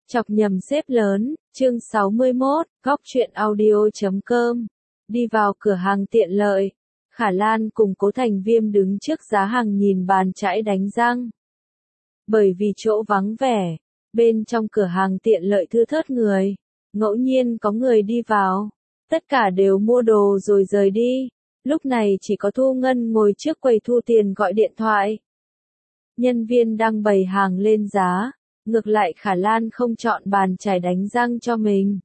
Chọc nhầm xếp lớn, chương 61, góc truyện audio.com. Đi vào cửa hàng tiện lợi, Khả Lan cùng Cố Thành Viêm đứng trước giá hàng nhìn bàn chải đánh răng. Bởi vì chỗ vắng vẻ, bên trong cửa hàng tiện lợi thưa thớt người, ngẫu nhiên có người đi vào, tất cả đều mua đồ rồi rời đi. Lúc này chỉ có Thu Ngân ngồi trước quầy thu tiền gọi điện thoại. Nhân viên đang bày hàng lên giá. Ngược lại Khả Lan không chọn bàn chải đánh răng cho mình.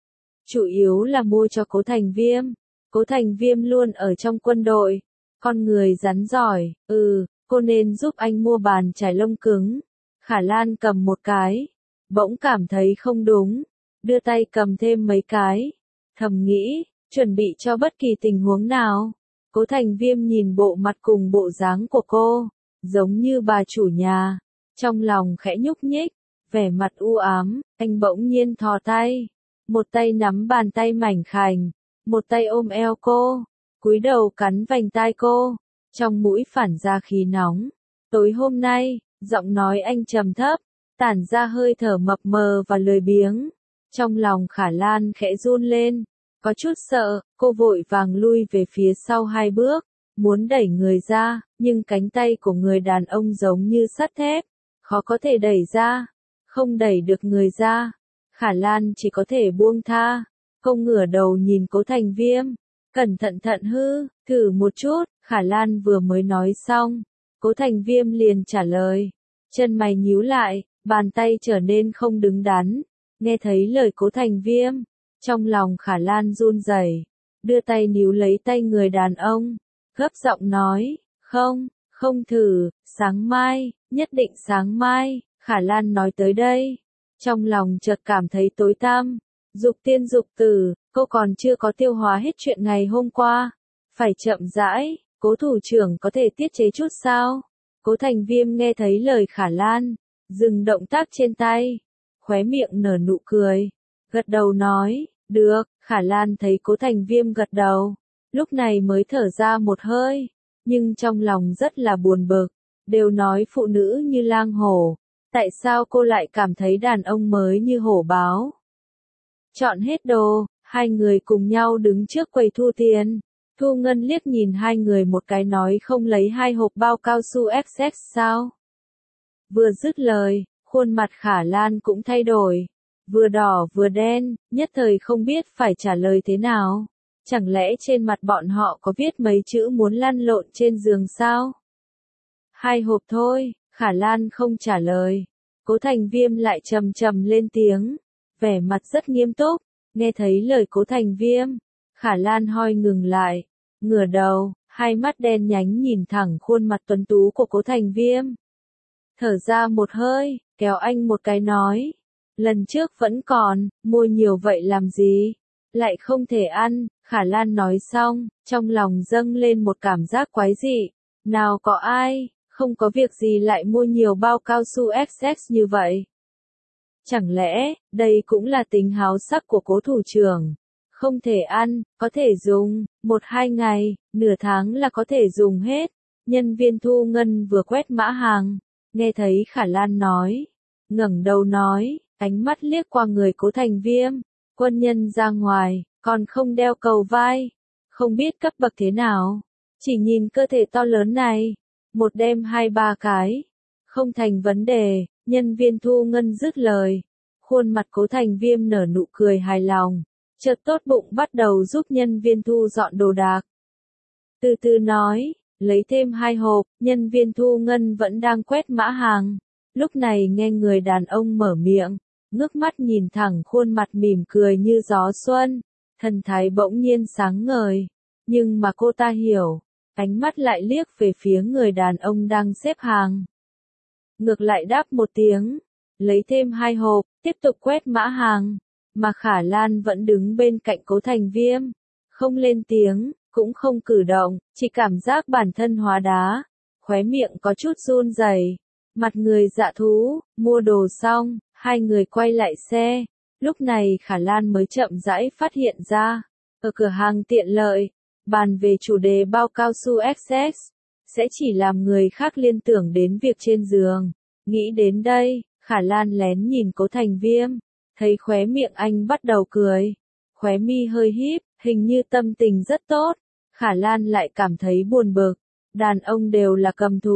Chủ yếu là mua cho Cố Thành Viêm. Cố Thành Viêm luôn ở trong quân đội. Con người rắn giỏi, cô nên giúp anh mua bàn chải lông cứng. Khả Lan cầm một cái. Bỗng cảm thấy không đúng. Đưa tay cầm thêm mấy cái. Thầm nghĩ, chuẩn bị cho bất kỳ tình huống nào. Cố Thành Viêm nhìn bộ mặt cùng bộ dáng của cô. Giống như bà chủ nhà. Trong lòng khẽ nhúc nhích, vẻ mặt u ám, anh bỗng nhiên thò tay. Một tay nắm bàn tay mảnh khảnh, một tay ôm eo cô, cúi đầu cắn vành tai cô, trong mũi phản ra khí nóng. Tối hôm nay, giọng nói anh trầm thấp, tản ra hơi thở mập mờ và lười biếng. Trong lòng Khả Lan khẽ run lên, có chút sợ, cô vội vàng lui về phía sau 2 bước, muốn đẩy người ra, nhưng cánh tay của người đàn ông giống như sắt thép. Khó có thể đẩy ra, không đẩy được người ra, Khả Lan chỉ có thể buông tha. Cô ngửa đầu nhìn Cố Thành Viêm, cẩn thận thử một chút. Khả Lan vừa mới nói xong, Cố Thành Viêm liền trả lời, chân mày nhíu lại, bàn tay trở nên không đứng đắn. Nghe thấy lời Cố Thành Viêm, trong lòng Khả Lan run rẩy, đưa tay níu lấy tay người đàn ông, gấp giọng nói, không thử, sáng mai, nhất định sáng mai. Khả Lan nói tới đây, trong lòng chợt cảm thấy tối tăm. Dục tiên dục tử, cô còn chưa có tiêu hóa hết chuyện ngày hôm qua. Phải chậm rãi, Cố thủ trưởng có thể tiết chế chút sao? Cố Thành Viêm nghe thấy lời Khả Lan, dừng động tác trên tay, khóe miệng nở nụ cười, gật đầu nói, được. Khả Lan thấy Cố Thành Viêm gật đầu, lúc này mới thở ra một hơi. Nhưng trong lòng rất là buồn bực, đều nói phụ nữ như lang hổ, tại sao cô lại cảm thấy đàn ông mới như hổ báo? Chọn hết đồ, hai người cùng nhau đứng trước quầy thu tiền. Thu Ngân liếc nhìn hai người một cái nói không lấy 2 hộp bao cao su XS sao? Vừa dứt lời, khuôn mặt Khả Lan cũng thay đổi, vừa đỏ vừa đen, nhất thời không biết phải trả lời thế nào. Chẳng lẽ trên mặt bọn họ có viết mấy chữ muốn lăn lộn trên giường sao? 2 hộp thôi, Khả Lan không trả lời. Cố Thành Viêm lại trầm lên tiếng, vẻ mặt rất nghiêm túc. Nghe thấy lời Cố Thành Viêm, Khả Lan hơi ngừng lại, ngửa đầu, hai mắt đen nhánh nhìn thẳng khuôn mặt tuấn tú của Cố Thành Viêm. Thở ra một hơi, kéo anh một cái nói, lần trước vẫn còn, mua nhiều vậy làm gì? Lại không thể ăn. Khả Lan nói xong, trong lòng dâng lên một cảm giác quái dị. Nào có ai, không có việc gì lại mua nhiều bao cao su XS như vậy? Chẳng lẽ, đây cũng là tính háo sắc của Cố thủ trưởng? Không thể ăn, có thể dùng, 1-2 ngày, nửa tháng là có thể dùng hết. Nhân viên Thu Ngân vừa quét mã hàng, nghe thấy Khả Lan nói, ngẩng đầu nói, ánh mắt liếc qua người Cố Thành Viêm, quân nhân ra ngoài, còn không đeo cầu vai, không biết cấp bậc thế nào, chỉ nhìn cơ thể to lớn này, một đem 2-3 cái, không thành vấn đề. Nhân viên Thu Ngân dứt lời, khuôn mặt Cố Thành Viêm nở nụ cười hài lòng, chợt tốt bụng bắt đầu giúp nhân viên Thu dọn đồ đạc. Từ từ nói, lấy thêm 2 hộp. Nhân viên Thu Ngân vẫn đang quét mã hàng, lúc này nghe người đàn ông mở miệng, ngước mắt nhìn thẳng khuôn mặt mỉm cười như gió xuân, thần thái bỗng nhiên sáng ngời. Nhưng mà cô ta hiểu, ánh mắt lại liếc về phía người đàn ông đang xếp hàng. Ngược lại đáp một tiếng, lấy thêm 2 hộp, tiếp tục quét mã hàng, mà Khả Lan vẫn đứng bên cạnh Cố Thành Viêm, không lên tiếng, cũng không cử động, chỉ cảm giác bản thân hóa đá, khóe miệng có chút run rẩy, mặt người dạ thú. Mua đồ xong, hai người quay lại xe, lúc này Khả Lan mới chậm rãi phát hiện ra, ở cửa hàng tiện lợi, bàn về chủ đề bao cao su XS, sẽ chỉ làm người khác liên tưởng đến việc trên giường. Nghĩ đến đây, Khả Lan lén nhìn Cố Thành Viêm, thấy khóe miệng anh bắt đầu cười, khóe mi hơi híp, hình như tâm tình rất tốt. Khả Lan lại cảm thấy buồn bực, đàn ông đều là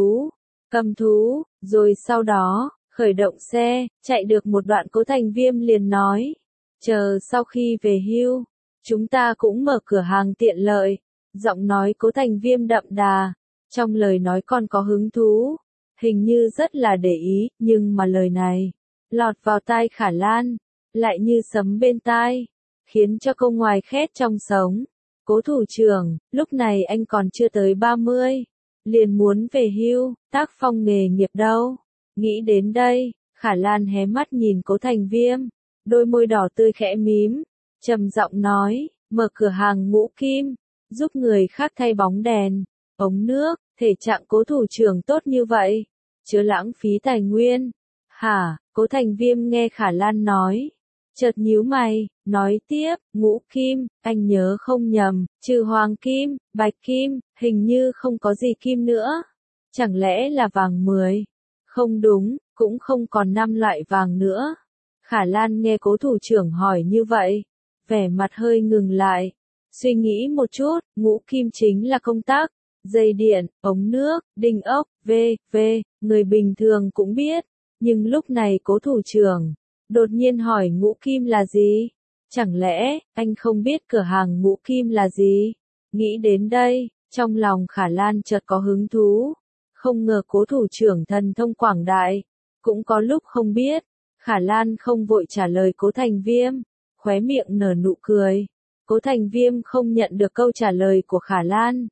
cầm thú, rồi sau đó, khởi động xe, chạy được một đoạn Cố Thành Viêm liền nói, chờ sau khi về hưu, chúng ta cũng mở cửa hàng tiện lợi. Giọng nói Cố Thành Viêm đậm đà, trong lời nói còn có hứng thú, hình như rất là để ý, nhưng mà lời này, lọt vào tai Khả Lan, lại như sấm bên tai, khiến cho cô ngoài khét trong sống. Cố thủ trưởng, lúc này anh còn chưa tới 30, liền muốn về hưu, tác phong nghề nghiệp đâu. Nghĩ đến đây, Khả Lan hé mắt nhìn Cố Thành Viêm, đôi môi đỏ tươi khẽ mím, trầm giọng nói, mở cửa hàng ngũ kim, giúp người khác thay bóng đèn, ống nước, thể trạng Cố thủ trưởng tốt như vậy, chớ lãng phí tài nguyên. Hả? Cố Thành Viêm nghe Khả Lan nói, chợt nhíu mày, nói tiếp, ngũ kim, anh nhớ không nhầm, trừ hoàng kim, bạch kim, hình như không có gì kim nữa. Chẳng lẽ là vàng 10? Không đúng, cũng không còn 5 loại vàng nữa. Khả Lan nghe Cố thủ trưởng hỏi như vậy, vẻ mặt hơi ngừng lại, suy nghĩ một chút, ngũ kim chính là công tắc, dây điện, ống nước, đinh ốc, v.v. Người bình thường cũng biết, nhưng lúc này Cố thủ trưởng đột nhiên hỏi ngũ kim là gì? Chẳng lẽ, anh không biết cửa hàng ngũ kim là gì? Nghĩ đến đây, trong lòng Khả Lan chợt có hứng thú. Không ngờ Cố thủ trưởng thần thông quảng đại, cũng có lúc không biết. Khả Lan không vội trả lời Cố Thành Viêm, khóe miệng nở nụ cười. Cố Thành Viêm không nhận được câu trả lời của Khả Lan.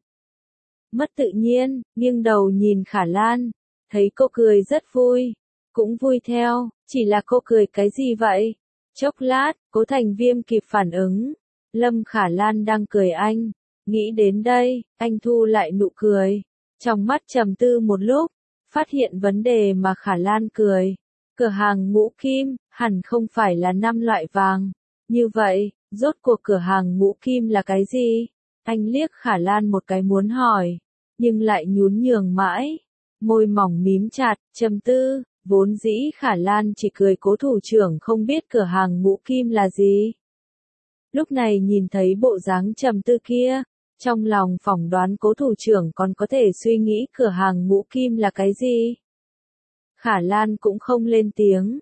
Mất tự nhiên, nghiêng đầu nhìn Khả Lan, thấy cô cười rất vui, cũng vui theo, chỉ là cô cười cái gì vậy? Chốc lát, Cố Thành Viêm kịp phản ứng, Lâm Khả Lan đang cười anh, nghĩ đến đây, anh thu lại nụ cười, trong mắt trầm tư một lúc, phát hiện vấn đề mà Khả Lan cười, cửa hàng ngũ kim, hẳn không phải là 5 loại vàng, như vậy, rốt cuộc cửa hàng ngũ kim là cái gì? Anh liếc Khả Lan một cái muốn hỏi, nhưng lại nhún nhường mãi, môi mỏng mím chặt, trầm tư. Vốn dĩ Khả Lan chỉ cười Cố thủ trưởng không biết cửa hàng ngũ kim là gì. Lúc này nhìn thấy bộ dáng trầm tư kia, trong lòng phỏng đoán Cố thủ trưởng còn có thể suy nghĩ cửa hàng ngũ kim là cái gì. Khả Lan cũng không lên tiếng,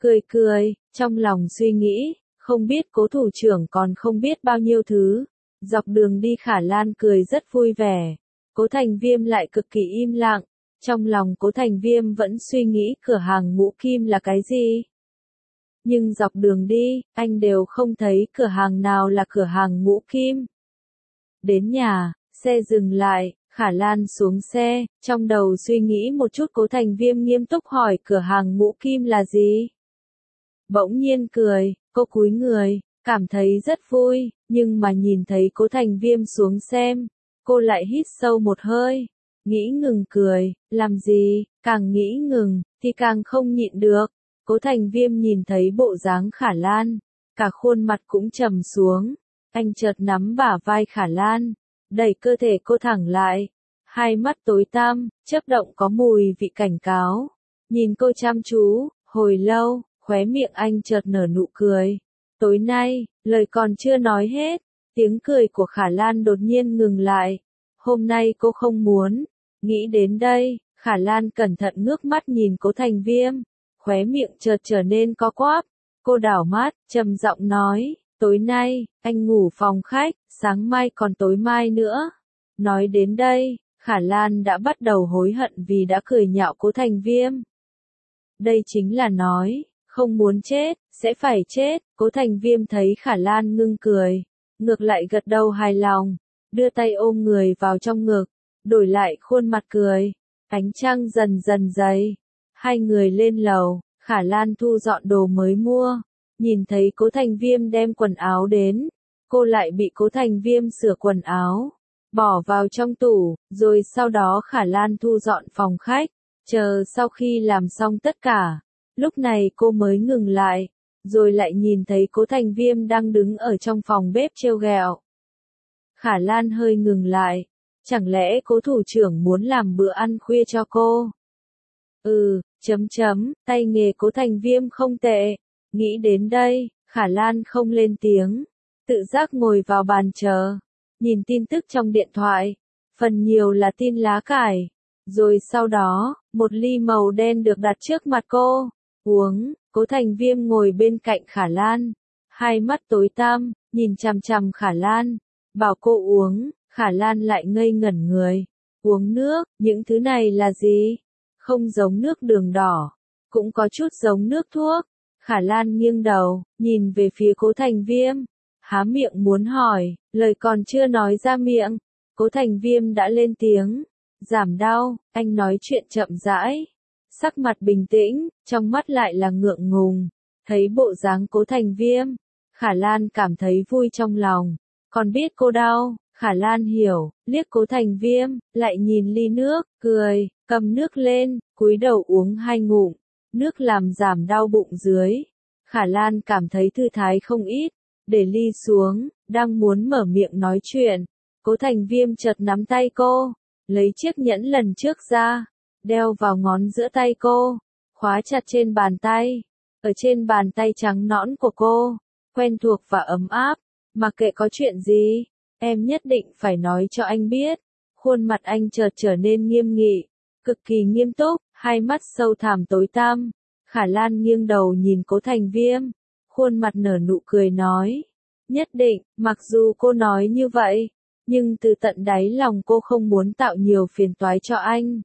cười, trong lòng suy nghĩ, không biết Cố thủ trưởng còn không biết bao nhiêu thứ. Dọc đường đi Khả Lan cười rất vui vẻ, Cố Thành Viêm lại cực kỳ im lặng. Trong lòng Cố Thành Viêm vẫn suy nghĩ cửa hàng ngũ kim là cái gì. Nhưng dọc đường đi, anh đều không thấy cửa hàng nào là cửa hàng ngũ kim. Đến nhà, xe dừng lại, Khả Lan xuống xe, trong đầu suy nghĩ một chút Cố Thành Viêm nghiêm túc hỏi cửa hàng ngũ kim là gì. Bỗng nhiên cười, cô cúi người, cảm thấy rất vui, nhưng mà nhìn thấy Cố Thành Viêm xuống xem, cô lại hít sâu một hơi. Nghĩ ngừng cười, làm gì, càng nghĩ ngừng, thì càng không nhịn được. Cố Thành Viêm nhìn thấy bộ dáng Khả Lan, cả khuôn mặt cũng trầm xuống. Anh chợt nắm bả vai Khả Lan, đẩy cơ thể cô thẳng lại. Hai mắt tối tăm, chớp động có mùi vị cảnh cáo. Nhìn cô chăm chú, hồi lâu, khóe miệng anh chợt nở nụ cười. Tối nay, lời còn chưa nói hết, tiếng cười của Khả Lan đột nhiên ngừng lại. Hôm nay cô không muốn. Nghĩ đến đây, Khả Lan cẩn thận ngước mắt nhìn Cố Thành Viêm, khóe miệng chợt trở nên co quắp. Cô đảo mắt, trầm giọng nói, tối nay, anh ngủ phòng khách, sáng mai còn tối mai nữa. Nói đến đây, Khả Lan đã bắt đầu hối hận vì đã cười nhạo Cố Thành Viêm. Đây chính là nói, không muốn chết, sẽ phải chết. Cố Thành Viêm thấy Khả Lan ngưng cười, ngược lại gật đầu hài lòng, đưa tay ôm người vào trong ngực. Đổi lại khuôn mặt cười, ánh trăng dần dần dày. Hai người lên lầu, Khả Lan thu dọn đồ mới mua, nhìn thấy Cố Thành Viêm đem quần áo đến, cô lại bị Cố Thành Viêm sửa quần áo, bỏ vào trong tủ, rồi sau đó Khả Lan thu dọn phòng khách, chờ sau khi làm xong tất cả, lúc này cô mới ngừng lại, rồi lại nhìn thấy Cố Thành Viêm đang đứng ở trong phòng bếp trêu ghẹo. Khả Lan hơi ngừng lại. Chẳng lẽ Cố thủ trưởng muốn làm bữa ăn khuya cho cô? Tay nghề Cố Thành Viêm không tệ. Nghĩ đến đây, Khả Lan không lên tiếng, tự giác ngồi vào bàn chờ, nhìn tin tức trong điện thoại, phần nhiều là tin lá cải. Rồi sau đó, một ly màu đen được đặt trước mặt cô, uống, Cố Thành Viêm ngồi bên cạnh Khả Lan, hai mắt tối tăm, nhìn chằm chằm Khả Lan, bảo cô uống, Khả Lan lại ngây ngẩn người, uống nước, những thứ này là gì? Không giống nước đường đỏ, cũng có chút giống nước thuốc. Khả Lan nghiêng đầu, nhìn về phía Cố Thành Viêm, há miệng muốn hỏi, lời còn chưa nói ra miệng, Cố Thành Viêm đã lên tiếng, giảm đau, anh nói chuyện chậm rãi, sắc mặt bình tĩnh, trong mắt lại là ngượng ngùng, thấy bộ dáng Cố Thành Viêm, Khả Lan cảm thấy vui trong lòng, còn biết cô đau, Khả Lan hiểu, liếc Cố Thành Viêm, lại nhìn ly nước, cười, cầm nước lên, cúi đầu uống hai ngụm, nước làm giảm đau bụng dưới. Khả Lan cảm thấy thư thái không ít, để ly xuống, đang muốn mở miệng nói chuyện. Cố Thành Viêm chợt nắm tay cô, lấy chiếc nhẫn lần trước ra, đeo vào ngón giữa tay cô, khóa chặt trên bàn tay. Ở trên bàn tay trắng nõn của cô, quen thuộc và ấm áp, mặc kệ có chuyện gì, em nhất định phải nói cho anh biết. Khuôn mặt anh chợt trở nên nghiêm nghị, cực kỳ nghiêm túc, hai mắt sâu thẳm tối tăm. Khả Lan nghiêng đầu nhìn Cố Thành Viêm, khuôn mặt nở nụ cười nói, nhất định, mặc dù cô nói như vậy, nhưng từ tận đáy lòng cô không muốn tạo nhiều phiền toái cho anh.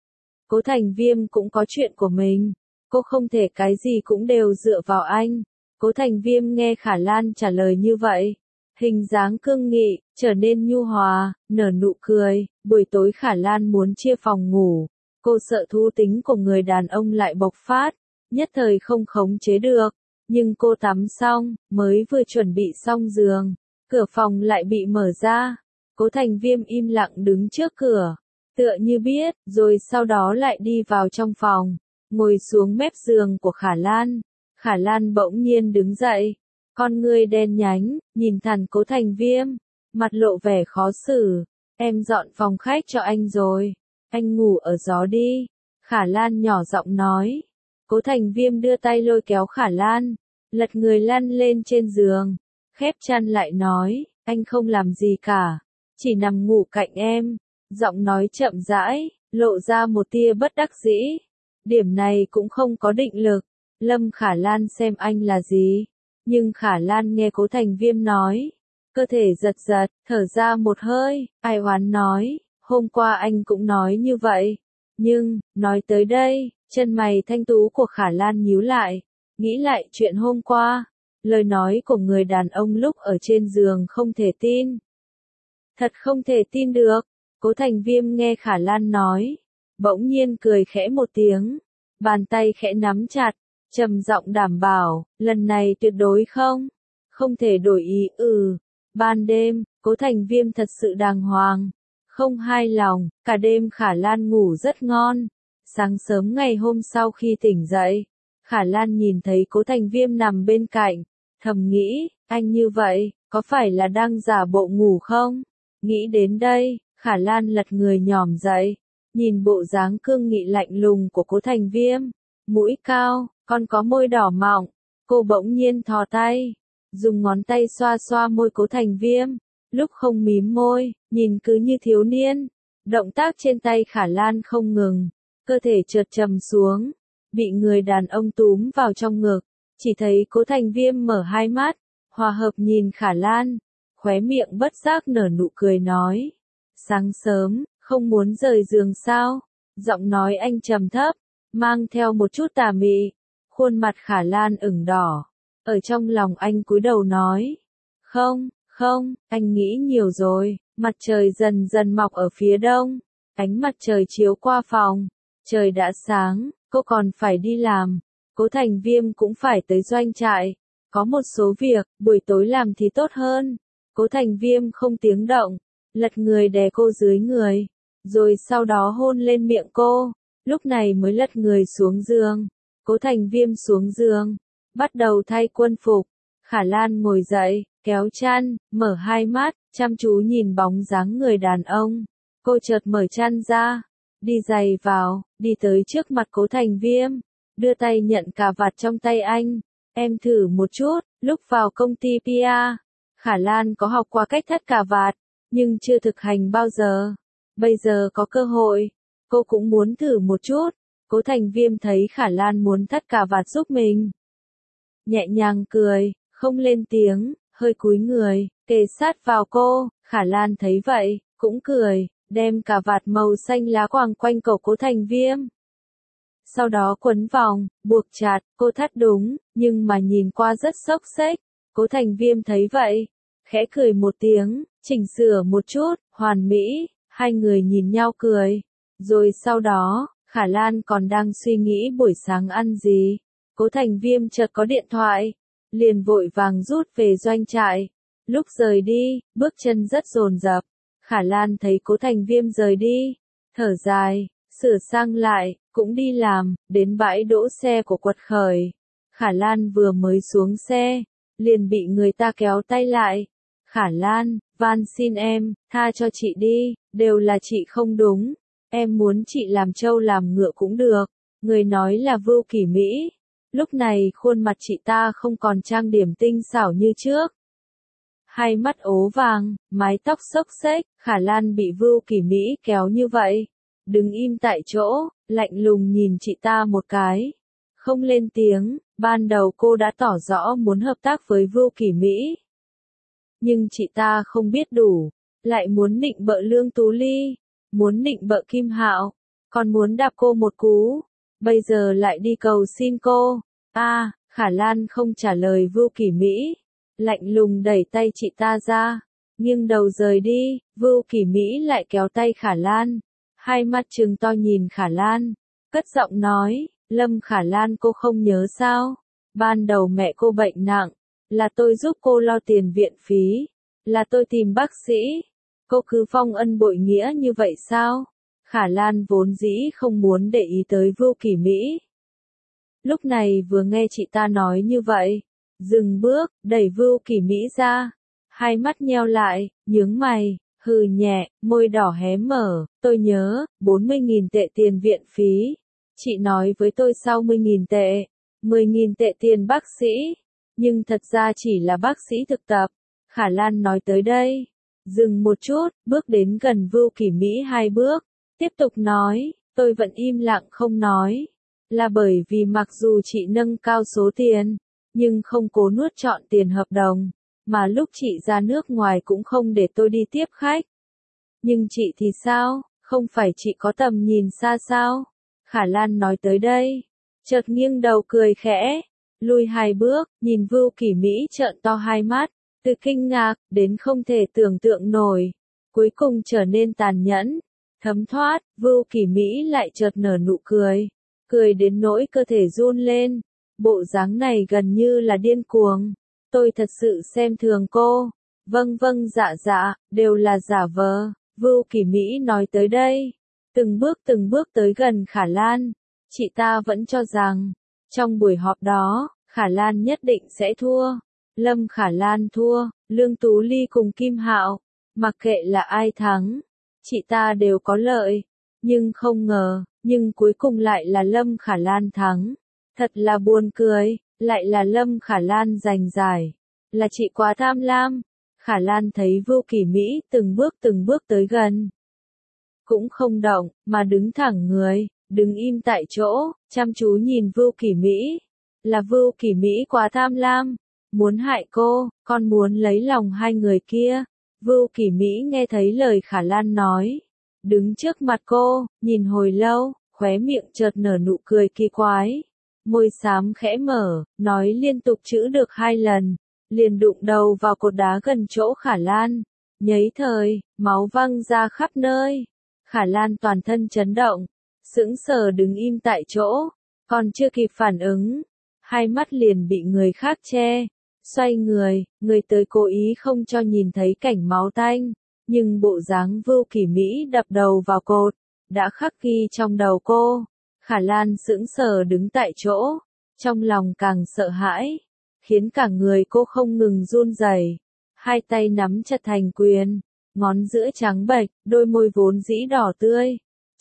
Cố Thành Viêm cũng có chuyện của mình, cô không thể cái gì cũng đều dựa vào anh. Cố Thành Viêm nghe Khả Lan trả lời như vậy, hình dáng cương nghị, trở nên nhu hòa, nở nụ cười. Buổi tối Khả Lan muốn chia phòng ngủ, cô sợ thú tính của người đàn ông lại bộc phát, nhất thời không khống chế được, nhưng cô tắm xong, mới vừa chuẩn bị xong giường, cửa phòng lại bị mở ra. Cố Thành Viêm im lặng đứng trước cửa, tựa như biết, rồi sau đó lại đi vào trong phòng, ngồi xuống mép giường của Khả Lan. Khả Lan bỗng nhiên đứng dậy, con ngươi đen nhánh, nhìn thẳng Cố Thành Viêm, mặt lộ vẻ khó xử, em dọn phòng khách cho anh rồi, anh ngủ ở gió đi. Khả Lan nhỏ giọng nói. Cố Thành Viêm đưa tay lôi kéo Khả Lan, lật người lăn lên trên giường, khép chăn lại nói, anh không làm gì cả, chỉ nằm ngủ cạnh em. Giọng nói chậm rãi, lộ ra một tia bất đắc dĩ. Điểm này cũng không có định lực. Lâm Khả Lan xem anh là gì. Nhưng Khả Lan nghe Cố Thành Viêm nói, cơ thể giật giật, thở ra một hơi, ai oán nói, hôm qua anh cũng nói như vậy. Nhưng, nói tới đây, chân mày thanh tú của Khả Lan nhíu lại, nghĩ lại chuyện hôm qua, lời nói của người đàn ông lúc ở trên giường không thể tin. Thật không thể tin được. Cố Thành Viêm nghe Khả Lan nói, bỗng nhiên cười khẽ một tiếng, bàn tay khẽ nắm chặt, trầm giọng đảm bảo, lần này tuyệt đối không thể đổi ý. Ban đêm, Cố Thành Viêm thật sự đàng hoàng, không hai lòng, cả đêm Khả Lan ngủ rất ngon. Sáng sớm ngày hôm sau khi tỉnh dậy, Khả Lan nhìn thấy Cố Thành Viêm nằm bên cạnh, thầm nghĩ, anh như vậy, có phải là đang giả bộ ngủ không? Nghĩ đến đây, Khả Lan lật người nhòm dậy, nhìn bộ dáng cương nghị lạnh lùng của Cố Thành Viêm, mũi cao, còn có môi đỏ mọng, cô bỗng nhiên thò tay, dùng ngón tay xoa xoa môi Cố Thành Viêm, lúc không mím môi, nhìn cứ như thiếu niên. Động tác trên tay Khả Lan không ngừng, cơ thể trượt trầm xuống, bị người đàn ông túm vào trong ngực, chỉ thấy Cố Thành Viêm mở hai mắt, hòa hợp nhìn Khả Lan, khóe miệng bất giác nở nụ cười nói, sáng sớm, không muốn rời giường sao? Giọng nói anh trầm thấp, mang theo một chút tà mị, khuôn mặt Khả Lan ửng đỏ, ở trong lòng anh cúi đầu nói, không, anh nghĩ nhiều rồi. Mặt trời dần dần mọc ở phía đông, ánh mặt trời chiếu qua phòng, trời đã sáng, cô còn phải đi làm, Cố Thành Viêm cũng phải tới doanh trại, có một số việc, buổi tối làm thì tốt hơn. Cố Thành Viêm không tiếng động, lật người đè cô dưới người, rồi sau đó hôn lên miệng cô, lúc này mới lật người xuống giường. Cố Thành Viêm xuống giường, bắt đầu thay quân phục, Khả Lan ngồi dậy, kéo chăn, mở hai mắt, chăm chú nhìn bóng dáng người đàn ông. Cô chợt mở chăn ra, đi giày vào, đi tới trước mặt Cố Thành Viêm, đưa tay nhận cà vạt trong tay anh. Em thử một chút, lúc vào công ty PR, Khả Lan có học qua cách thắt cà vạt, nhưng chưa thực hành bao giờ. Bây giờ có cơ hội, cô cũng muốn thử một chút. Cố Thành Viêm thấy Khả Lan muốn thắt cà vạt giúp mình, nhẹ nhàng cười, không lên tiếng, hơi cúi người, kề sát vào cô. Khả Lan thấy vậy, cũng cười, đem cà vạt màu xanh lá quàng quanh cổ Cố Thành Viêm. Sau đó quấn vòng, buộc chặt, cô thắt đúng, nhưng mà nhìn qua rất xốc xếch. Cố Thành Viêm thấy vậy, khẽ cười một tiếng, chỉnh sửa một chút, hoàn mỹ, hai người nhìn nhau cười. Rồi sau đó, Khả Lan còn đang suy nghĩ buổi sáng ăn gì. Cố Thành Viêm chợt có điện thoại, liền vội vàng rút về doanh trại. Lúc rời đi, bước chân rất dồn dập. Khả Lan thấy Cố Thành Viêm rời đi, thở dài, sửa sang lại, cũng đi làm, đến bãi đỗ xe của Quật Khởi. Khả Lan vừa mới xuống xe, liền bị người ta kéo tay lại. Khả Lan, van xin em, tha cho chị đi, đều là chị không đúng. Em muốn chị làm trâu làm ngựa cũng được. Người nói là Vưu Kỳ Mỹ. Lúc này khuôn mặt chị ta không còn trang điểm tinh xảo như trước. Hai mắt ố vàng, mái tóc xốc xếch, Khả Lan bị Vưu Kỳ Mỹ kéo như vậy. Đứng im tại chỗ, lạnh lùng nhìn chị ta một cái. Không lên tiếng, ban đầu cô đã tỏ rõ muốn hợp tác với Vưu Kỳ Mỹ. Nhưng chị ta không biết đủ, lại muốn nịnh bợ Lương Tú Ly, muốn nịnh bợ Kim Hạo, còn muốn đạp cô một cú. Bây giờ lại đi cầu xin cô. Khả Lan không trả lời Vưu Kỳ Mỹ, lạnh lùng đẩy tay chị ta ra, nghiêng đầu rời đi. Vưu Kỳ Mỹ lại kéo tay Khả Lan, hai mắt trừng to nhìn Khả Lan, cất giọng nói, Lâm Khả Lan cô không nhớ sao? Ban đầu mẹ cô bệnh nặng, là tôi giúp cô lo tiền viện phí, là tôi tìm bác sĩ, cô cứ phong ân bội nghĩa như vậy sao? Khả Lan vốn dĩ không muốn để ý tới Vưu Kỳ Mỹ. Lúc này vừa nghe chị ta nói như vậy, dừng bước, đẩy Vưu Kỳ Mỹ ra, hai mắt nheo lại, nhướng mày, hừ nhẹ, môi đỏ hé mở, tôi nhớ, 40.000 tệ tiền viện phí. Chị nói với tôi 60.000 tệ, 10.000 tệ tiền bác sĩ, nhưng thật ra chỉ là bác sĩ thực tập. Khả Lan nói tới đây, dừng một chút, bước đến gần Vưu Kỳ Mỹ 2 bước, tiếp tục nói, tôi vẫn im lặng không nói, là bởi vì mặc dù chị nâng cao số tiền, nhưng không cố nuốt trọn tiền hợp đồng, mà lúc chị ra nước ngoài cũng không để tôi đi tiếp khách. Nhưng chị thì sao, không phải chị có tầm nhìn xa sao? Khả Lan nói tới đây, chợt nghiêng đầu cười khẽ, lùi 2 bước, nhìn Vưu Kỳ Mỹ trợn to hai mắt, từ kinh ngạc, đến không thể tưởng tượng nổi, cuối cùng trở nên tàn nhẫn, thấm thoát. Vưu Kỳ Mỹ lại chợt nở nụ cười, cười đến nỗi cơ thể run lên, bộ dáng này gần như là điên cuồng. Tôi thật sự xem thường cô. Vâng vâng dạ dạ, đều là giả vờ. Vưu Kỳ Mỹ nói tới đây, từng bước tới gần Khả Lan. Chị ta vẫn cho rằng, trong buổi họp đó, Khả Lan nhất định sẽ thua. Lâm Khả Lan thua, Lương Tú Ly cùng Kim Hạo, mặc kệ là ai thắng, chị ta đều có lợi. Nhưng không ngờ, cuối cùng lại là Lâm Khả Lan thắng. Thật là buồn cười, lại là Lâm Khả Lan giành giải. Là chị quá tham lam. Khả Lan thấy Vưu Kỳ Mỹ từng bước tới gần, cũng không động, mà đứng thẳng người, đứng im tại chỗ, chăm chú nhìn Vưu Kỳ Mỹ. Là Vưu Kỳ Mỹ quá tham lam, muốn hại cô, còn muốn lấy lòng hai người kia. Vưu Kỳ Mỹ nghe thấy lời Khả Lan nói, đứng trước mặt cô, nhìn hồi lâu, khóe miệng chợt nở nụ cười kỳ quái. Môi xám khẽ mở, nói liên tục chữ được 2 lần, liền đụng đầu vào cột đá gần chỗ Khả Lan. Nháy thời, máu văng ra khắp nơi. Khả Lan toàn thân chấn động, sững sờ đứng im tại chỗ, còn chưa kịp phản ứng, hai mắt liền bị người khác che. Xoay người, người tới cố ý không cho nhìn thấy cảnh máu tanh, nhưng bộ dáng Vưu Kỳ Mỹ đập đầu vào cột, đã khắc ghi trong đầu cô. Khả Lan sững sờ đứng tại chỗ, trong lòng càng sợ hãi, khiến cả người cô không ngừng run rẩy, hai tay nắm chặt thành quyền, ngón giữa trắng bệch, đôi môi vốn dĩ đỏ tươi,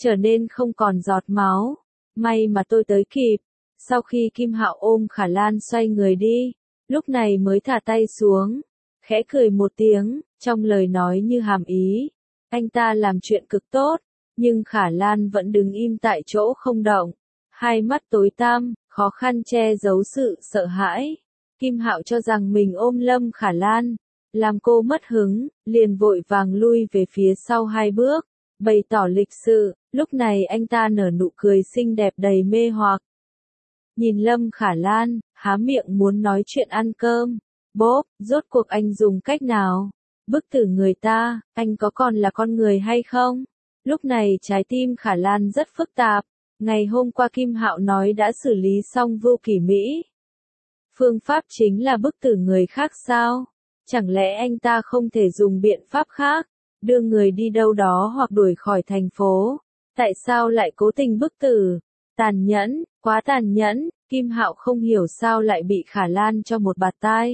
trở nên không còn giọt máu. May mà tôi tới kịp. Sau khi Kim Hạo ôm Khả Lan xoay người đi, lúc này mới thả tay xuống, khẽ cười một tiếng, trong lời nói như hàm ý. Anh ta làm chuyện cực tốt, nhưng Khả Lan vẫn đứng im tại chỗ không động. Hai mắt tối tăm, khó khăn che giấu sự sợ hãi. Kim Hạo cho rằng mình ôm Lâm Khả Lan, làm cô mất hứng, liền vội vàng lui về phía sau hai bước, bày tỏ lịch sự. Lúc này anh ta nở nụ cười xinh đẹp đầy mê hoặc. Nhìn Lâm Khả Lan, há miệng muốn nói chuyện ăn cơm. Bốp, rốt cuộc anh dùng cách nào? Bức tử người ta, anh có còn là con người hay không? Lúc này trái tim Khả Lan rất phức tạp. Ngày hôm qua Kim Hạo nói đã xử lý xong Vưu Kỷ Mỹ. Phương pháp chính là bức tử người khác sao? Chẳng lẽ anh ta không thể dùng biện pháp khác, đưa người đi đâu đó hoặc đuổi khỏi thành phố? Tại sao lại cố tình bức tử? Tàn nhẫn, quá tàn nhẫn. Kim Hạo không hiểu sao lại bị Khả Lan cho một bạt tai.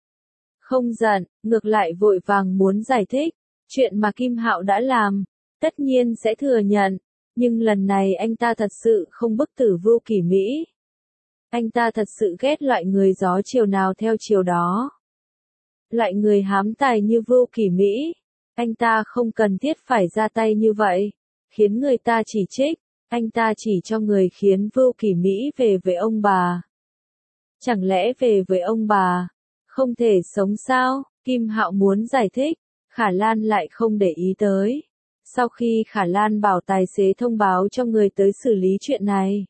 Không giận, ngược lại vội vàng muốn giải thích. Chuyện mà Kim Hạo đã làm, tất nhiên sẽ thừa nhận. Nhưng lần này anh ta thật sự không bức tử Vưu Kỷ Mỹ. Anh ta thật sự ghét loại người gió chiều nào theo chiều đó. Loại người hám tài như Vưu Kỷ Mỹ. Anh ta không cần thiết phải ra tay như vậy, khiến người ta chỉ trích. Anh ta chỉ cho người khiến Vưu Kỷ Mỹ về với ông bà. Chẳng lẽ về với ông bà không thể sống sao? Kim Hạo muốn giải thích, Khả Lan lại không để ý tới. Sau khi Khả Lan bảo tài xế thông báo cho người tới xử lý chuyện này,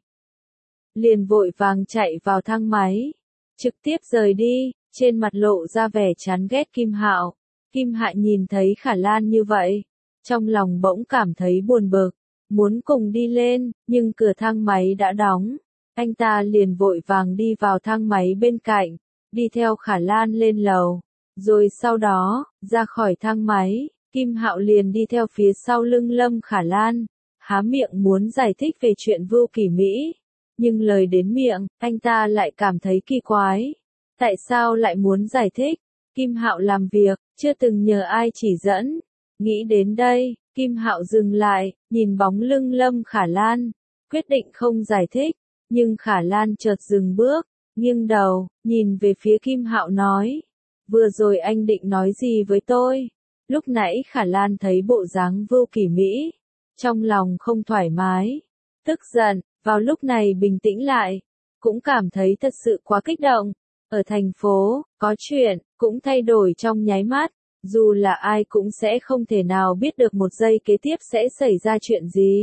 liền vội vàng chạy vào thang máy, trực tiếp rời đi, trên mặt lộ ra vẻ chán ghét Kim Hạo. Kim Hạo nhìn thấy Khả Lan như vậy, trong lòng bỗng cảm thấy buồn bực, muốn cùng đi lên, nhưng cửa thang máy đã đóng. Anh ta liền vội vàng đi vào thang máy bên cạnh, đi theo Khả Lan lên lầu, rồi sau đó, ra khỏi thang máy. Kim Hạo liền đi theo phía sau lưng Lâm Khả Lan, há miệng muốn giải thích về chuyện Vưu Kỷ Mỹ. Nhưng lời đến miệng, anh ta lại cảm thấy kỳ quái. Tại sao lại muốn giải thích? Kim Hạo làm việc, chưa từng nhờ ai chỉ dẫn. Nghĩ đến đây, Kim Hạo dừng lại, nhìn bóng lưng Lâm Khả Lan, quyết định không giải thích. Nhưng Khả Lan chợt dừng bước, nghiêng đầu, nhìn về phía Kim Hạo nói. Vừa rồi anh định nói gì với tôi? Lúc nãy Khả Lan thấy bộ dáng Vưu Kỷ Mỹ, trong lòng không thoải mái, tức giận, vào lúc này bình tĩnh lại, cũng cảm thấy thật sự quá kích động. Ở thành phố, có chuyện, cũng thay đổi trong nháy mắt, dù là ai cũng sẽ không thể nào biết được một giây kế tiếp sẽ xảy ra chuyện gì.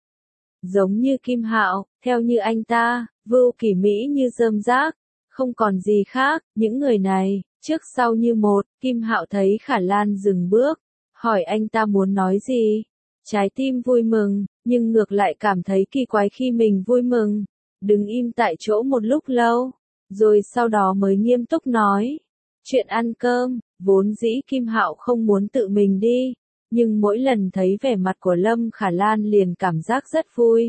Giống như Kim Hạo, theo như anh ta, Vưu Kỷ Mỹ như rơm rác, không còn gì khác, những người này, trước sau như một. Kim Hạo thấy Khả Lan dừng bước, hỏi anh ta muốn nói gì. Trái tim vui mừng, nhưng ngược lại cảm thấy kỳ quái khi mình vui mừng. Đứng im tại chỗ một lúc lâu, rồi sau đó mới nghiêm túc nói. Chuyện ăn cơm, vốn dĩ Kim Hạo không muốn tự mình đi, nhưng mỗi lần thấy vẻ mặt của Lâm Khả Lan liền cảm giác rất vui.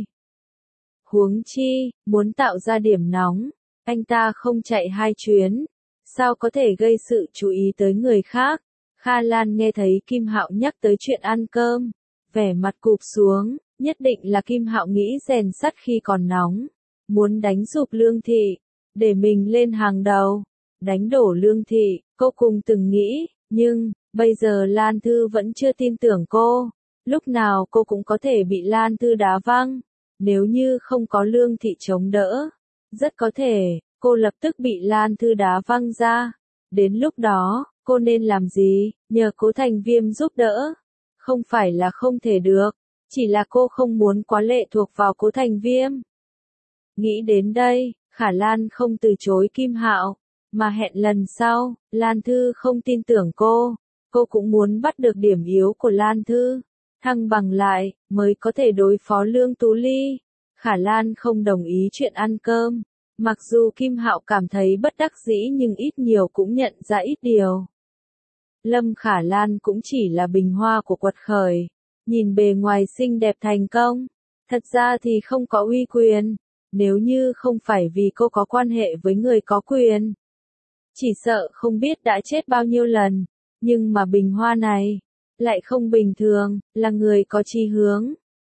Huống chi, muốn tạo ra điểm nóng, anh ta không chạy hai chuyến, sao có thể gây sự chú ý tới người khác. Khả Lan nghe thấy Kim Hạo nhắc tới chuyện ăn cơm, vẻ mặt cụp xuống, nhất định là Kim Hạo nghĩ rèn sắt khi còn nóng, muốn đánh sụp Lương Thị, để mình lên hàng đầu, đánh đổ Lương Thị. Cô cùng từng nghĩ, nhưng bây giờ Lan Thư vẫn chưa tin tưởng cô, lúc nào cô cũng có thể bị Lan Thư đá văng. Nếu như không có Lương Thị chống đỡ, rất có thể cô lập tức bị Lan Thư đá văng ra. Đến lúc đó, cô nên làm gì? Nhờ Cố Thành Viêm giúp đỡ. Không phải là không thể được, chỉ là cô không muốn quá lệ thuộc vào Cố Thành Viêm. Nghĩ đến đây, Khả Lan không từ chối Kim Hạo, mà hẹn lần sau, Lan Thư không tin tưởng cô cũng muốn bắt được điểm yếu của Lan Thư, thăng bằng lại, mới có thể đối phó Lương Tú Ly. Khả Lan không đồng ý chuyện ăn cơm, mặc dù Kim Hạo cảm thấy bất đắc dĩ nhưng ít nhiều cũng nhận ra ít điều. Lâm Khả Lan cũng chỉ là bình hoa của quật khởi, nhìn bề ngoài xinh đẹp thành công, thật ra thì không có uy quyền. Nếu như không phải vì cô có quan hệ với người có quyền, chỉ sợ không biết đã chết bao nhiêu lần. Nhưng mà bình hoa này lại không bình thường, là người có chí hướng.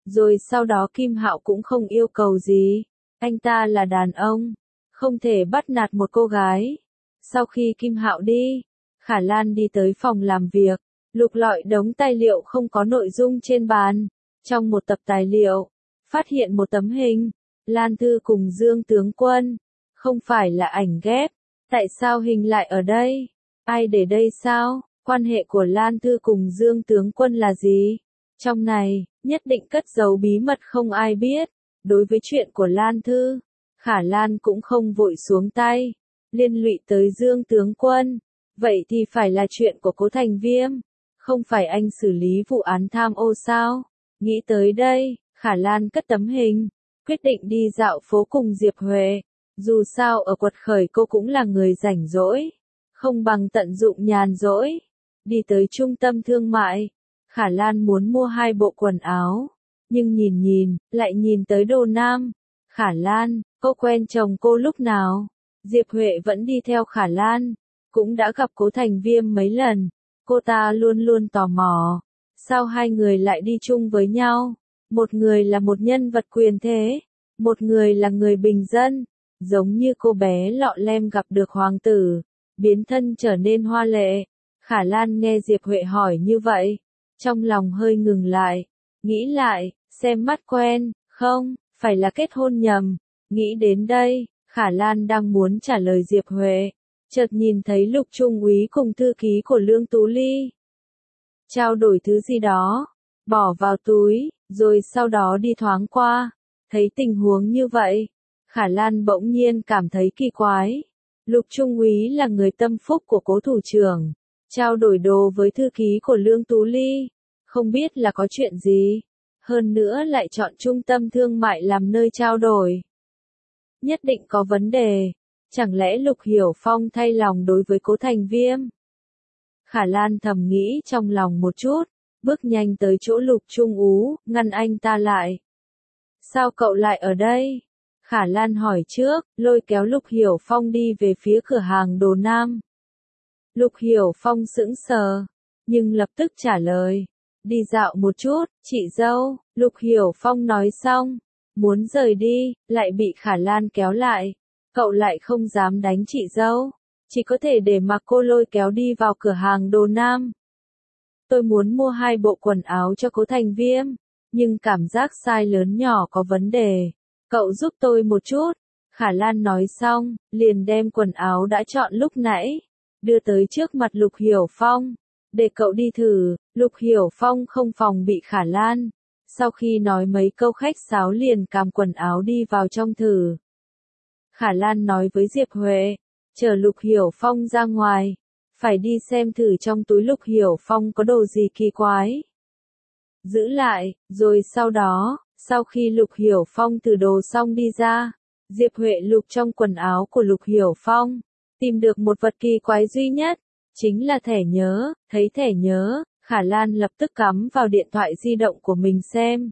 Rồi sau đó Kim Hạo cũng không yêu cầu gì. Anh ta là đàn ông, không thể bắt nạt một cô gái. Sau khi Kim Hạo đi, Khả Lan đi tới phòng làm việc, lục lọi đống tài liệu không có nội dung trên bàn. Trong một tập tài liệu, phát hiện một tấm hình, Lan Thư cùng Dương tướng quân. Không phải là ảnh ghép, tại sao hình lại ở đây? Ai để đây sao? Quan hệ của Lan Thư cùng Dương tướng quân là gì? Trong này, nhất định cất giấu bí mật không ai biết. Đối với chuyện của Lan Thư, Khả Lan cũng không vội xuống tay, liên lụy tới Dương tướng quân. Vậy thì phải là chuyện của Cố Thành Viêm, không phải anh xử lý vụ án tham ô sao? Nghĩ tới đây, Khả Lan cất tấm hình, quyết định đi dạo phố cùng Diệp Huệ. Dù sao ở Quật Khởi cô cũng là người rảnh rỗi, không bằng tận dụng nhàn rỗi. Đi tới trung tâm thương mại, Khả Lan muốn mua 2 bộ quần áo, nhưng nhìn, lại nhìn tới đồ nam. Khả Lan, cô quen chồng cô lúc nào? Diệp Huệ vẫn đi theo Khả Lan, cũng đã gặp Cố Thành Viêm mấy lần. Cô ta luôn luôn tò mò, sao hai người lại đi chung với nhau? Một người là một nhân vật quyền thế, một người là người bình dân, giống như cô bé lọ lem gặp được hoàng tử, biến thân trở nên hoa lệ. Khả Lan nghe Diệp Huệ hỏi như vậy, trong lòng hơi ngừng lại, nghĩ lại, xem mắt quen, không, phải là kết hôn nhầm. Nghĩ đến đây, Khả Lan đang muốn trả lời Diệp Huệ, chợt nhìn thấy Lục Trung úy cùng thư ký của Lương Tú Ly trao đổi thứ gì đó, bỏ vào túi, rồi sau đó đi thoáng qua. Thấy tình huống như vậy, Khả Lan bỗng nhiên cảm thấy kỳ quái. Lục Trung úy là người tâm phúc của Cố thủ trưởng, trao đổi đồ với thư ký của Lương Tú Ly, không biết là có chuyện gì. Hơn nữa lại chọn trung tâm thương mại làm nơi trao đổi. Nhất định có vấn đề. Chẳng lẽ Lục Hiểu Phong thay lòng đối với Cố Thành Viêm? Khả Lan thầm nghĩ trong lòng một chút, bước nhanh tới chỗ Lục Trung Ú, ngăn anh ta lại. Sao cậu lại ở đây? Khả Lan hỏi trước, lôi kéo Lục Hiểu Phong đi về phía cửa hàng đồ nam. Lục Hiểu Phong sững sờ, nhưng lập tức trả lời. Đi dạo một chút, chị dâu. Lục Hiểu Phong nói xong, muốn rời đi, lại bị Khả Lan kéo lại. Cậu lại không dám đánh chị dâu, chỉ có thể để mặc cô lôi kéo đi vào cửa hàng đồ nam. Tôi muốn mua 2 bộ quần áo cho Cố Thành Viêm, nhưng cảm giác size lớn nhỏ có vấn đề. Cậu giúp tôi một chút. Khả Lan nói xong, liền đem quần áo đã chọn lúc nãy, đưa tới trước mặt Lục Hiểu Phong. Để cậu đi thử. Lục Hiểu Phong không phòng bị Khả Lan. Sau khi nói mấy câu khách sáo liền cầm quần áo đi vào trong thử. Khả Lan nói với Diệp Huệ, chờ Lục Hiểu Phong ra ngoài, phải đi xem thử trong túi Lục Hiểu Phong có đồ gì kỳ quái. Giữ lại, rồi sau đó, sau khi Lục Hiểu Phong thử đồ xong đi ra, Diệp Huệ lục trong quần áo của Lục Hiểu Phong, tìm được một vật kỳ quái duy nhất, chính là thẻ nhớ. Thấy thẻ nhớ, Khả Lan lập tức cắm vào điện thoại di động của mình xem.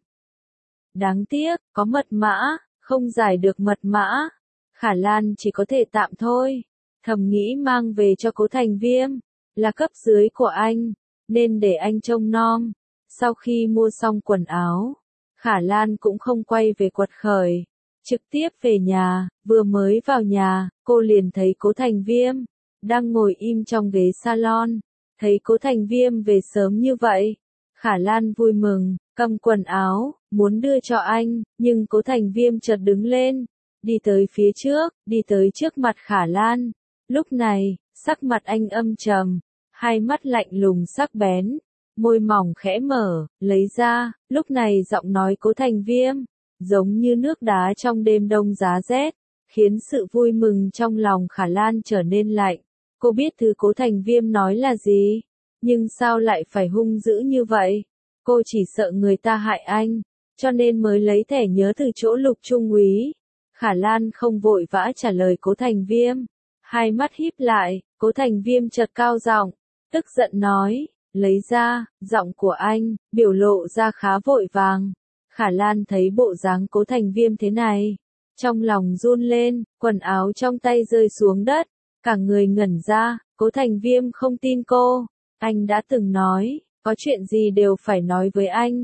Đáng tiếc, có mật mã, không giải được mật mã. Khả Lan chỉ có thể tạm thôi. Thầm nghĩ mang về cho Cố Thành Viêm, là cấp dưới của anh, nên để anh trông nom. Sau khi mua xong quần áo, Khả Lan cũng không quay về Quật Khởi, trực tiếp về nhà. Vừa mới vào nhà, cô liền thấy Cố Thành Viêm đang ngồi im trong ghế salon. Thấy Cố Thành Viêm về sớm như vậy, Khả Lan vui mừng, cầm quần áo, muốn đưa cho anh, nhưng Cố Thành Viêm chợt đứng lên, đi tới phía trước, đi tới trước mặt Khả Lan. Lúc này, sắc mặt anh âm trầm, hai mắt lạnh lùng sắc bén, môi mỏng khẽ mở, lấy ra. Lúc này giọng nói Cố Thành Viêm, giống như nước đá trong đêm đông giá rét, khiến sự vui mừng trong lòng Khả Lan trở nên lạnh. Cô biết thứ Cố Thành Viêm nói là gì, nhưng sao lại phải hung dữ như vậy? Cô chỉ sợ người ta hại anh, cho nên mới lấy thẻ nhớ từ chỗ Lục Trung úy. Khả Lan không vội vã trả lời Cố Thành Viêm, hai mắt híp lại. Cố Thành Viêm chợt cao giọng, tức giận nói, lấy ra. Giọng của anh biểu lộ ra khá vội vàng. Khả Lan thấy bộ dáng Cố Thành Viêm thế này, trong lòng run lên, quần áo trong tay rơi xuống đất, cả người ngẩn ra. Cố Thành Viêm không tin cô, anh đã từng nói, có chuyện gì đều phải nói với anh,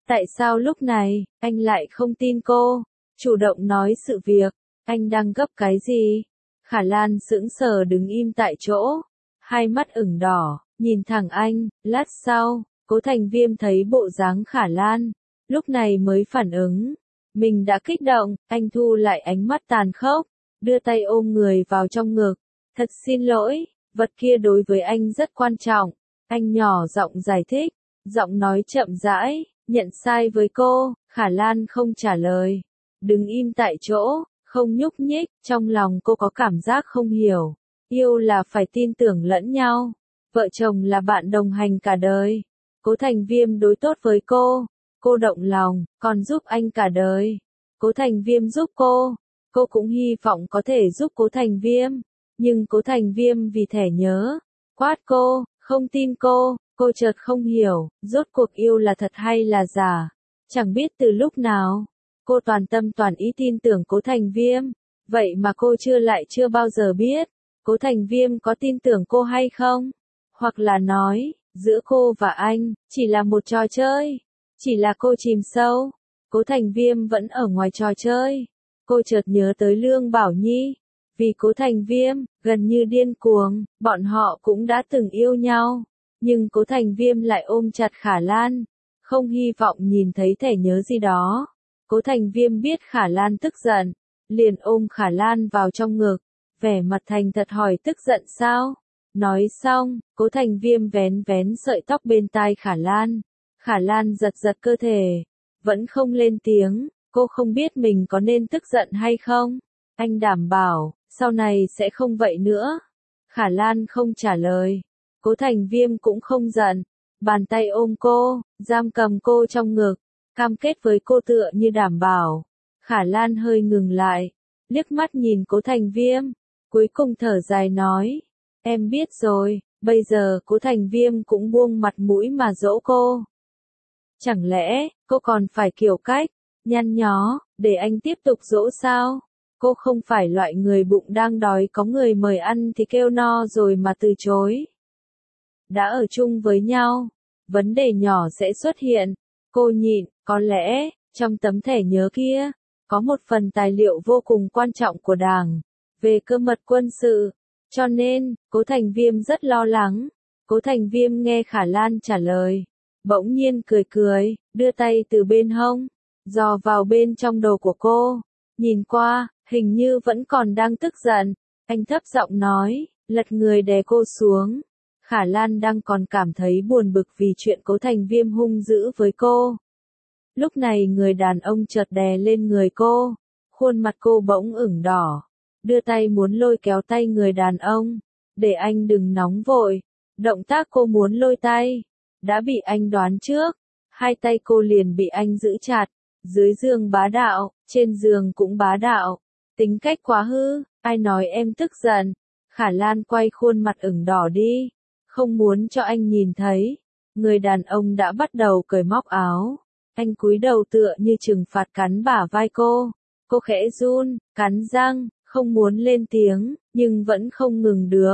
Tại sao lúc này, anh lại không tin cô? Chủ động nói sự việc, anh đang gấp cái gì? Khả Lan sững sờ đứng im tại chỗ, hai mắt ửng đỏ, nhìn thẳng anh, lát sau, Cố Thành Viêm thấy bộ dáng Khả Lan, lúc này mới phản ứng. Mình đã kích động, anh thu lại ánh mắt tàn khốc, đưa tay ôm người vào trong ngực. Thật xin lỗi, vật kia đối với anh rất quan trọng. Anh nhỏ giọng giải thích, giọng nói chậm rãi, nhận sai với cô. Khả Lan không trả lời, đứng im tại chỗ, không nhúc nhích, trong lòng cô có cảm giác không hiểu. Yêu là phải tin tưởng lẫn nhau, vợ chồng là bạn đồng hành cả đời. Cố Thành Viêm đối tốt với cô động lòng, còn giúp anh cả đời. Cố Thành Viêm giúp cô cũng hy vọng có thể giúp Cố Thành Viêm, nhưng Cố Thành Viêm vì thẻ nhớ, quát cô, không tin cô chợt không hiểu, rốt cuộc yêu là thật hay là giả. Chẳng biết từ lúc nào, cô toàn tâm toàn ý tin tưởng Cố Thành Viêm, vậy mà cô chưa bao giờ biết, Cố Thành Viêm có tin tưởng cô hay không? Hoặc là nói, giữa cô và anh, chỉ là một trò chơi, chỉ là cô chìm sâu, Cố Thành Viêm vẫn ở ngoài trò chơi. Cô chợt nhớ tới Lương Bảo Nhi, vì Cố Thành Viêm, gần như điên cuồng, bọn họ cũng đã từng yêu nhau, nhưng Cố Thành Viêm lại ôm chặt Khả Lan, không hy vọng nhìn thấy thẻ nhớ gì đó. Cố Thành Viêm biết Khả Lan tức giận, liền ôm Khả Lan vào trong ngực, vẻ mặt thành thật hỏi tức giận sao? Nói xong, Cố Thành Viêm vén sợi tóc bên tai Khả Lan. Khả Lan giật cơ thể, vẫn không lên tiếng, cô không biết mình có nên tức giận hay không. Anh đảm bảo, sau này sẽ không vậy nữa. Khả Lan không trả lời. Cố Thành Viêm cũng không giận, bàn tay ôm cô, giam cầm cô trong ngực, cam kết với cô tựa như đảm bảo. Khả Lan hơi ngừng lại, liếc mắt nhìn Cố Thành Viêm, cuối cùng thở dài nói, em biết rồi. Bây giờ Cố Thành Viêm cũng buông mặt mũi mà dỗ cô. Chẳng lẽ, cô còn phải kiểu cách, nhăn nhó, để anh tiếp tục dỗ sao? Cô không phải loại người bụng đang đói có người mời ăn thì kêu no rồi mà từ chối. Đã ở chung với nhau, vấn đề nhỏ sẽ xuất hiện. Cô nhịn, có lẽ, trong tấm thẻ nhớ kia, có một phần tài liệu vô cùng quan trọng của Đảng, về cơ mật quân sự. Cho nên, Cố Thành Viêm rất lo lắng. Cố Thành Viêm nghe Khả Lan trả lời, bỗng nhiên cười, đưa tay từ bên hông, dò vào bên trong đồ của cô. Nhìn qua, hình như vẫn còn đang tức giận. Anh thấp giọng nói, lật người đè cô xuống. Khả Lan đang còn cảm thấy buồn bực vì chuyện Cố Thành Viêm hung dữ với cô. Lúc này người đàn ông chợt đè lên người cô, khuôn mặt cô bỗng ửng đỏ, đưa tay muốn lôi kéo tay người đàn ông, để anh đừng nóng vội. Động tác cô muốn lôi tay, đã bị anh đoán trước, hai tay cô liền bị anh giữ chặt, dưới giường bá đạo, trên giường cũng bá đạo, tính cách quá hư, ai nói em tức giận. Khả Lan quay khuôn mặt ửng đỏ đi, không muốn cho anh nhìn thấy. Người đàn ông đã bắt đầu cởi móc áo, anh cúi đầu tựa như trừng phạt cắn bả vai cô khẽ run, cắn răng, không muốn lên tiếng, nhưng vẫn không ngừng được.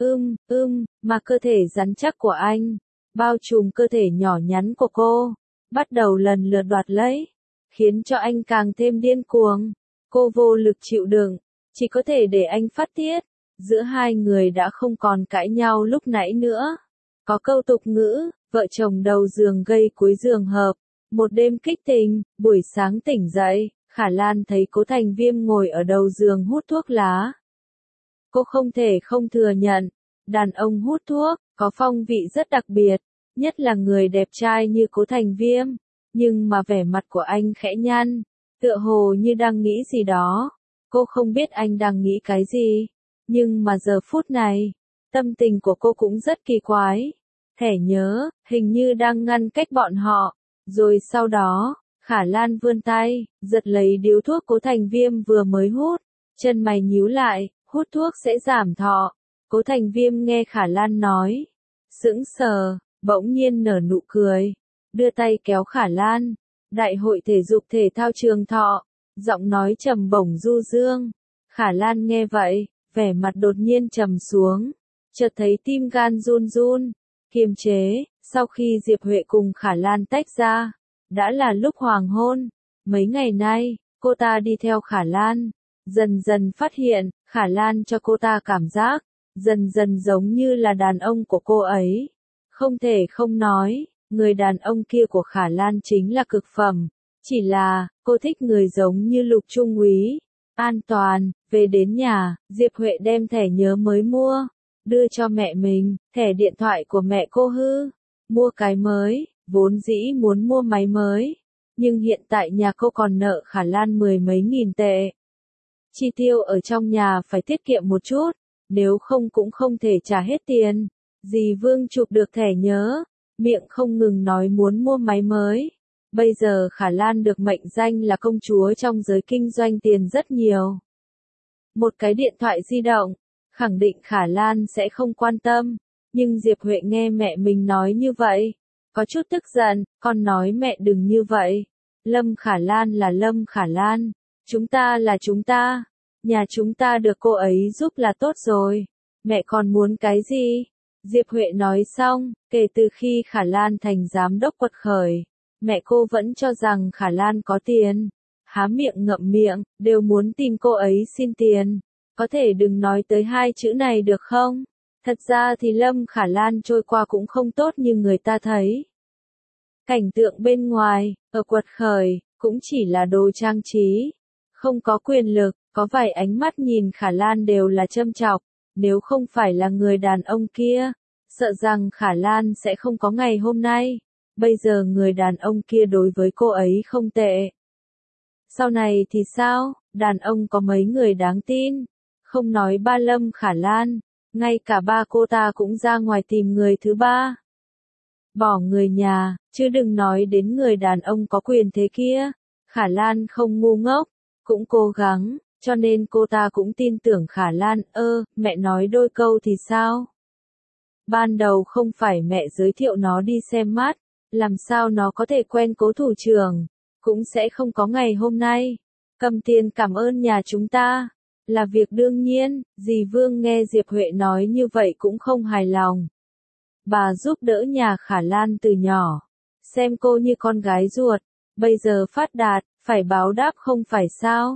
Mà cơ thể rắn chắc của anh, bao trùm cơ thể nhỏ nhắn của cô, bắt đầu lần lượt đoạt lấy, khiến cho anh càng thêm điên cuồng. Cô vô lực chịu đựng, chỉ có thể để anh phát tiết. Giữa hai người đã không còn cãi nhau lúc nãy nữa. Có câu tục ngữ, vợ chồng đầu giường gây cuối giường hợp. Một đêm kích tình, buổi sáng tỉnh dậy, Khả Lan thấy Cố Thành Viêm ngồi ở đầu giường hút thuốc lá. Cô không thể không thừa nhận, đàn ông hút thuốc, có phong vị rất đặc biệt, nhất là người đẹp trai như Cố Thành Viêm. Nhưng mà vẻ mặt của anh khẽ nhăn, tựa hồ như đang nghĩ gì đó. Cô không biết anh đang nghĩ cái gì, nhưng mà giờ phút này, tâm tình của cô cũng rất kỳ quái. Thẻ nhớ, hình như đang ngăn cách bọn họ. Rồi sau đó, Khả Lan vươn tay, giật lấy điếu thuốc Cố Thành Viêm vừa mới hút, chân mày nhíu lại, hút thuốc sẽ giảm thọ. Cố Thành Viêm nghe Khả Lan nói, sững sờ, bỗng nhiên nở nụ cười, đưa tay kéo Khả Lan. Đại hội thể dục thể thao Trường Thọ, giọng nói trầm bổng du dương. Khả Lan nghe vậy, vẻ mặt đột nhiên trầm xuống, chợt thấy tim gan run run, kiềm chế. Sau khi Diệp Huệ cùng Khả Lan tách ra, Đã là lúc hoàng hôn. Mấy ngày nay, cô ta đi theo Khả Lan. Dần dần phát hiện, Khả Lan cho cô ta cảm giác, dần dần giống như là đàn ông của cô ấy. Không thể không nói, người đàn ông kia của Khả Lan chính là cực phẩm. Chỉ là, cô thích người giống như Lục Trung úy. An toàn, về đến nhà, Diệp Huệ đem thẻ nhớ mới mua, đưa cho mẹ mình, thẻ điện thoại của mẹ cô hư. Mua cái mới, vốn dĩ muốn mua máy mới. Nhưng hiện tại nhà cô còn nợ Khả Lan 10 mấy nghìn tệ. Chi tiêu ở trong nhà phải tiết kiệm một chút, nếu không cũng không thể trả hết tiền. Dì Vương chụp được thẻ nhớ, miệng không ngừng nói muốn mua máy mới. Bây giờ Khả Lan được mệnh danh là công chúa trong giới kinh doanh tiền rất nhiều. Một cái điện thoại di động, khẳng định Khả Lan sẽ không quan tâm, nhưng Diệp Huệ nghe mẹ mình nói như vậy, có chút tức giận, con nói mẹ đừng như vậy. Lâm Khả Lan là Lâm Khả Lan, chúng ta là chúng ta, nhà chúng ta được cô ấy giúp là tốt rồi, mẹ còn muốn cái gì? Diệp Huệ nói xong, kể từ khi Khả Lan thành giám đốc quật khởi, mẹ cô vẫn cho rằng Khả Lan có tiền, há miệng ngậm miệng, đều muốn tìm cô ấy xin tiền. Có thể đừng nói tới hai chữ này được không? Thật ra thì Lâm Khả Lan trôi qua cũng không tốt như người ta thấy. Cảnh tượng bên ngoài, ở quật khởi, cũng chỉ là đồ trang trí. Không có quyền lực, có vài ánh mắt nhìn Khả Lan đều là châm chọc. Nếu không phải là người đàn ông kia, sợ rằng Khả Lan sẽ không có ngày hôm nay. Bây giờ người đàn ông kia đối với cô ấy không tệ. Sau này thì sao? Đàn ông có mấy người đáng tin? Không nói ba Lâm Khả Lan, ngay cả ba cô ta cũng ra ngoài tìm người thứ ba. Bỏ người nhà, chứ đừng nói đến người đàn ông có quyền thế kia. Khả Lan không ngu ngốc, cũng cố gắng, cho nên cô ta cũng tin tưởng Khả Lan. Mẹ nói đôi câu thì sao? Ban đầu không phải mẹ giới thiệu nó đi xem mắt, làm sao nó có thể quen Cố thủ trưởng, cũng sẽ không có ngày hôm nay. Cầm tiền cảm ơn nhà chúng ta, là việc đương nhiên. Dì Vương nghe Diệp Huệ nói như vậy cũng không hài lòng. Bà giúp đỡ nhà Khả Lan từ nhỏ, xem cô như con gái ruột, bây giờ phát đạt, phải báo đáp không phải sao?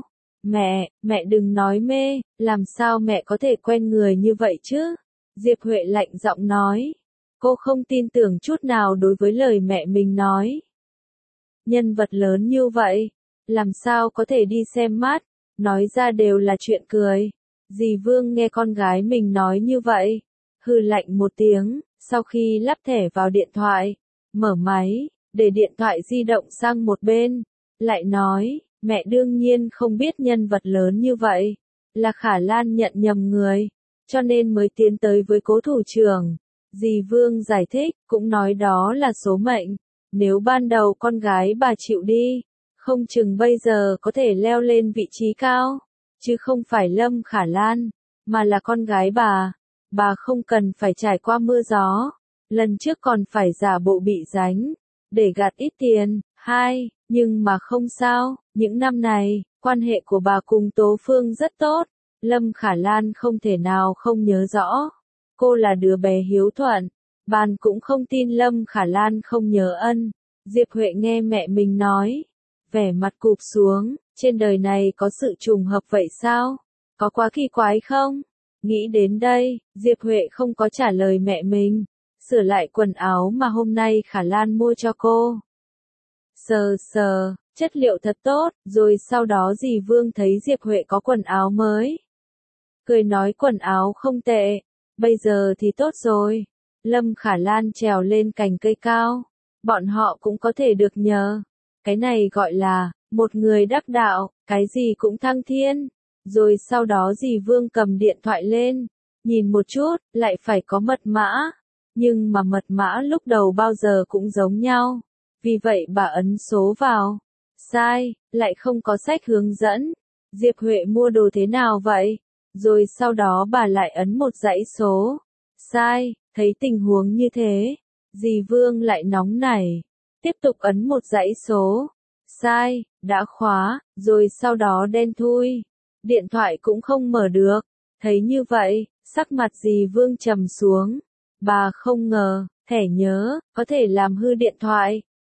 Mẹ đừng nói mê, làm sao mẹ có thể quen người như vậy chứ? Diệp Huệ lạnh giọng nói. Cô không tin tưởng chút nào đối với lời mẹ mình nói. Nhân vật lớn như vậy, làm sao có thể đi xem mắt, nói ra đều là chuyện cười. Dì Vương nghe con gái mình nói như vậy, hừ lạnh một tiếng, sau khi lắp thẻ vào điện thoại, mở máy, để điện thoại di động sang một bên, lại nói, mẹ đương nhiên không biết nhân vật lớn như vậy, là Khả Lan nhận nhầm người, cho nên mới tiến tới với Cố thủ trưởng. Dì Vương giải thích, cũng nói đó là số mệnh, nếu ban đầu con gái bà chịu đi, không chừng bây giờ có thể leo lên vị trí cao, chứ không phải Lâm Khả Lan, mà là con gái bà không cần phải trải qua mưa gió, lần trước còn phải giả bộ bị đánh, để gạt ít tiền. Nhưng mà không sao, những năm này, quan hệ của bà cùng Tố Phương rất tốt, Lâm Khả Lan không thể nào không nhớ rõ. Cô là đứa bé hiếu thuận, bạn cũng không tin Lâm Khả Lan không nhớ ân. Diệp Huệ nghe mẹ mình nói, vẻ mặt cụp xuống, trên đời này có sự trùng hợp vậy sao? Có quá kỳ quái không? Nghĩ đến đây, Diệp Huệ không có trả lời mẹ mình, sửa lại quần áo mà hôm nay Khả Lan mua cho cô. Sờ, chất liệu thật tốt, rồi sau đó dì Vương thấy Diệp Huệ có quần áo mới. Cười nói quần áo không tệ, bây giờ thì tốt rồi. Lâm Khả Lan trèo lên cành cây cao, bọn họ cũng có thể được nhờ. Cái này gọi là, một người đắc đạo, cái gì cũng thăng thiên. Rồi sau đó dì Vương cầm điện thoại lên, nhìn một chút, lại phải có mật mã. Nhưng mà mật mã lúc đầu bao giờ cũng giống nhau. Vì vậy bà ấn số vào. Sai, lại không có sách hướng dẫn. Diệp Huệ mua đồ thế nào vậy? Rồi sau đó bà lại ấn một dãy số. Sai, thấy tình huống như thế. Dì Vương lại nóng nảy. Tiếp tục ấn một dãy số. Sai, đã khóa, rồi sau đó đen thui. Điện thoại cũng không mở được. Thấy như vậy, sắc mặt dì Vương trầm xuống. Bà không ngờ, thẻ nhớ, có thể làm hư điện thoại.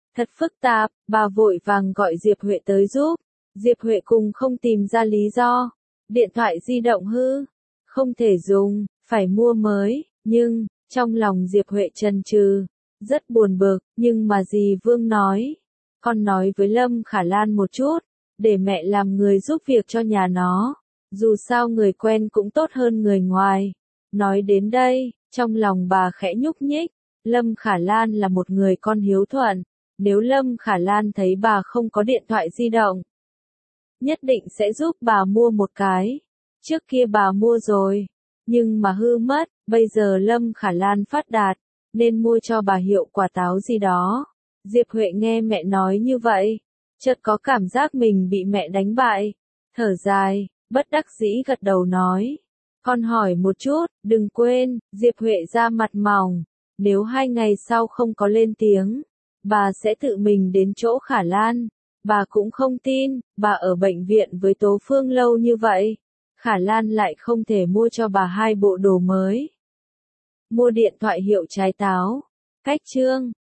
Thật phức tạp, bà vội vàng gọi Diệp Huệ tới giúp. Diệp Huệ cùng không tìm ra lý do. Điện thoại di động hư, không thể dùng, phải mua mới, nhưng, trong lòng Diệp Huệ chần chừ, rất buồn bực, nhưng mà dì Vương nói, con nói với Lâm Khả Lan một chút, để mẹ làm người giúp việc cho nhà nó, dù sao người quen cũng tốt hơn người ngoài. Nói đến đây, trong lòng bà khẽ nhúc nhích, Lâm Khả Lan là một người con hiếu thuận, nếu Lâm Khả Lan thấy bà không có điện thoại di động, nhất định sẽ giúp bà mua một cái. Trước kia bà mua rồi, nhưng mà hư mất, bây giờ Lâm Khả Lan phát đạt, nên mua cho bà hiệu quả táo gì đó. Diệp Huệ nghe mẹ nói như vậy, chợt có cảm giác mình bị mẹ đánh bại, thở dài, bất đắc dĩ gật đầu nói. Con hỏi một chút, đừng quên, Diệp Huệ ra mặt mỏng, nếu 2 ngày sau không có lên tiếng, bà sẽ tự mình đến chỗ Khả Lan. Bà cũng không tin, bà ở bệnh viện với Tố Phương lâu như vậy, Khả Lan lại không thể mua cho bà 2 bộ đồ mới. Mua điện thoại hiệu trái táo. Cách chương